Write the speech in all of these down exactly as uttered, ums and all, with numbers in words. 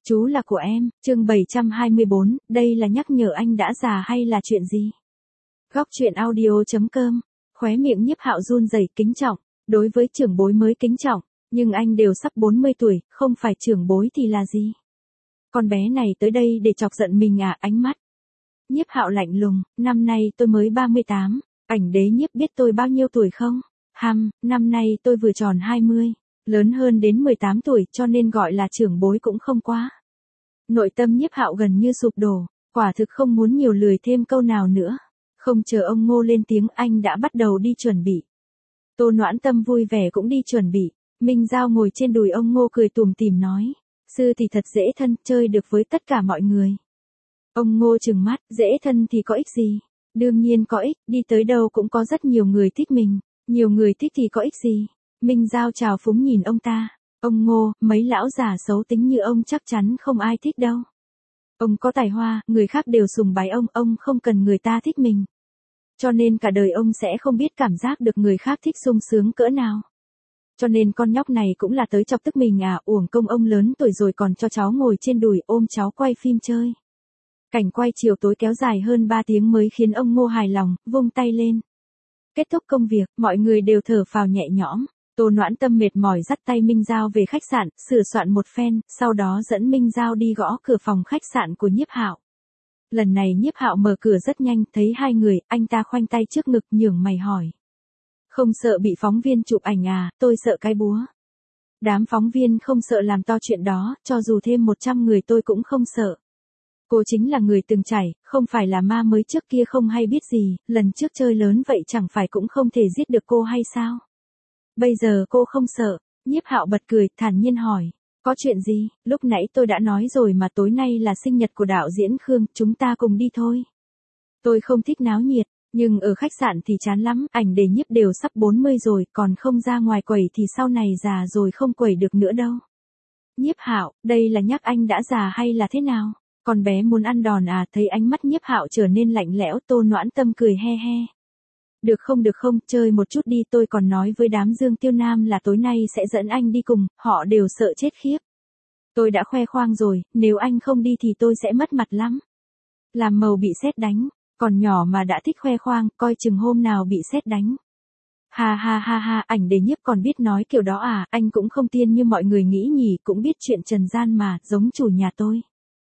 Chú là của em, chương bảy trăm hai mươi bốn, đây là nhắc nhở anh đã già hay là chuyện gì? Góc truyện audio chấm com, khóe miệng Nhiếp Hạo run rẩy kính trọng, đối với trưởng bối mới kính trọng, nhưng anh đều sắp bốn mươi tuổi, không phải trưởng bối thì là gì? Con bé này tới đây để chọc giận mình à? Ánh mắt Nhiếp Hạo lạnh lùng, năm nay tôi mới ba mươi tám, Ảnh Đế Nhiếp biết tôi bao nhiêu tuổi không? Hăm, năm nay tôi vừa tròn hai mươi, lớn hơn đến mười tám tuổi cho nên gọi là trưởng bối cũng không quá. Nội tâm Nhiếp Hạo gần như sụp đổ, quả thực không muốn nhiều lười thêm câu nào nữa. Không chờ ông Ngô lên tiếng anh đã bắt đầu đi chuẩn bị. Tô Noãn Tâm vui vẻ cũng đi chuẩn bị. Minh Giao ngồi trên đùi ông Ngô cười tủm tỉm nói, sư thì thật dễ thân, chơi được với tất cả mọi người. Ông Ngô trừng mắt, dễ thân thì có ích gì? Đương nhiên có ích, đi tới đâu cũng có rất nhiều người thích mình, nhiều người thích thì có ích gì? Minh Giao trào phúng nhìn ông ta. Ông Ngô, mấy lão già xấu tính như ông chắc chắn không ai thích đâu. Ông có tài hoa, người khác đều sùng bái ông, ông không cần người ta thích mình. Cho nên cả đời ông sẽ không biết cảm giác được người khác thích sung sướng cỡ nào. Cho nên con nhóc này cũng là tới chọc tức mình à, uổng công ông lớn tuổi rồi còn cho cháu ngồi trên đùi ôm cháu quay phim chơi. Cảnh quay chiều tối kéo dài hơn ba tiếng mới khiến ông Ngô hài lòng, vung tay lên. Kết thúc công việc, mọi người đều thở phào nhẹ nhõm. Tô Noãn Tâm mệt mỏi dắt tay Minh Giao về khách sạn, sửa soạn một phen, sau đó dẫn Minh Giao đi gõ cửa phòng khách sạn của Nhiếp Hạo. Lần này Nhiếp Hạo mở cửa rất nhanh, thấy hai người, anh ta khoanh tay trước ngực nhướng mày hỏi. Không sợ bị phóng viên chụp ảnh à? Tôi sợ cái búa. Đám phóng viên không sợ làm to chuyện đó, cho dù thêm một trăm người tôi cũng không sợ. Cô chính là người từng trải, không phải là ma mới trước kia không hay biết gì, lần trước chơi lớn vậy chẳng phải cũng không thể giết được cô hay sao? Bây giờ cô không sợ. Nhiếp Hạo bật cười, thản nhiên hỏi. Có chuyện gì? Lúc nãy tôi đã nói rồi mà, tối nay là sinh nhật của đạo diễn Khương, chúng ta cùng đi thôi. Tôi không thích náo nhiệt, nhưng ở khách sạn thì chán lắm, Ảnh Đế Nhiếp đều sắp bốn mươi rồi, còn không ra ngoài quẩy thì sau này già rồi không quẩy được nữa đâu. Nhiếp Hạo, đây là nhắc anh đã già hay là thế nào? Con bé muốn ăn đòn à? Thấy ánh mắt Nhiếp Hạo trở nên lạnh lẽo, Tô Noãn Tâm cười he he. Được không được không, chơi một chút đi, tôi còn nói với đám Dương Tiêu Nam là tối nay sẽ dẫn anh đi cùng, họ đều sợ chết khiếp. Tôi đã khoe khoang rồi, nếu anh không đi thì tôi sẽ mất mặt lắm. Làm màu bị sét đánh, còn nhỏ mà đã thích khoe khoang, coi chừng hôm nào bị sét đánh. Ha ha ha ha, Ảnh Đế Nhiếp còn biết nói kiểu đó à, anh cũng không tiên như mọi người nghĩ nhỉ, cũng biết chuyện trần gian mà, giống chủ nhà tôi.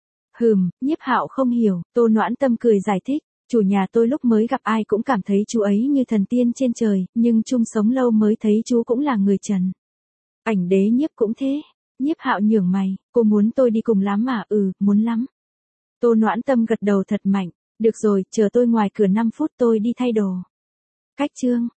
Hừm, Nhiếp Hạo không hiểu, Tô Noãn Tâm cười giải thích. Chủ nhà tôi lúc mới gặp ai cũng cảm thấy chú ấy như thần tiên trên trời, nhưng chung sống lâu mới thấy chú cũng là người trần. Ảnh Đế Nhiếp cũng thế. Nhiếp Hạo nhướng mày, cô muốn tôi đi cùng lắm à? Ừ, muốn lắm. Tô Noãn Tâm gật đầu thật mạnh, được rồi, chờ tôi ngoài cửa năm phút tôi đi thay đồ. Cách chương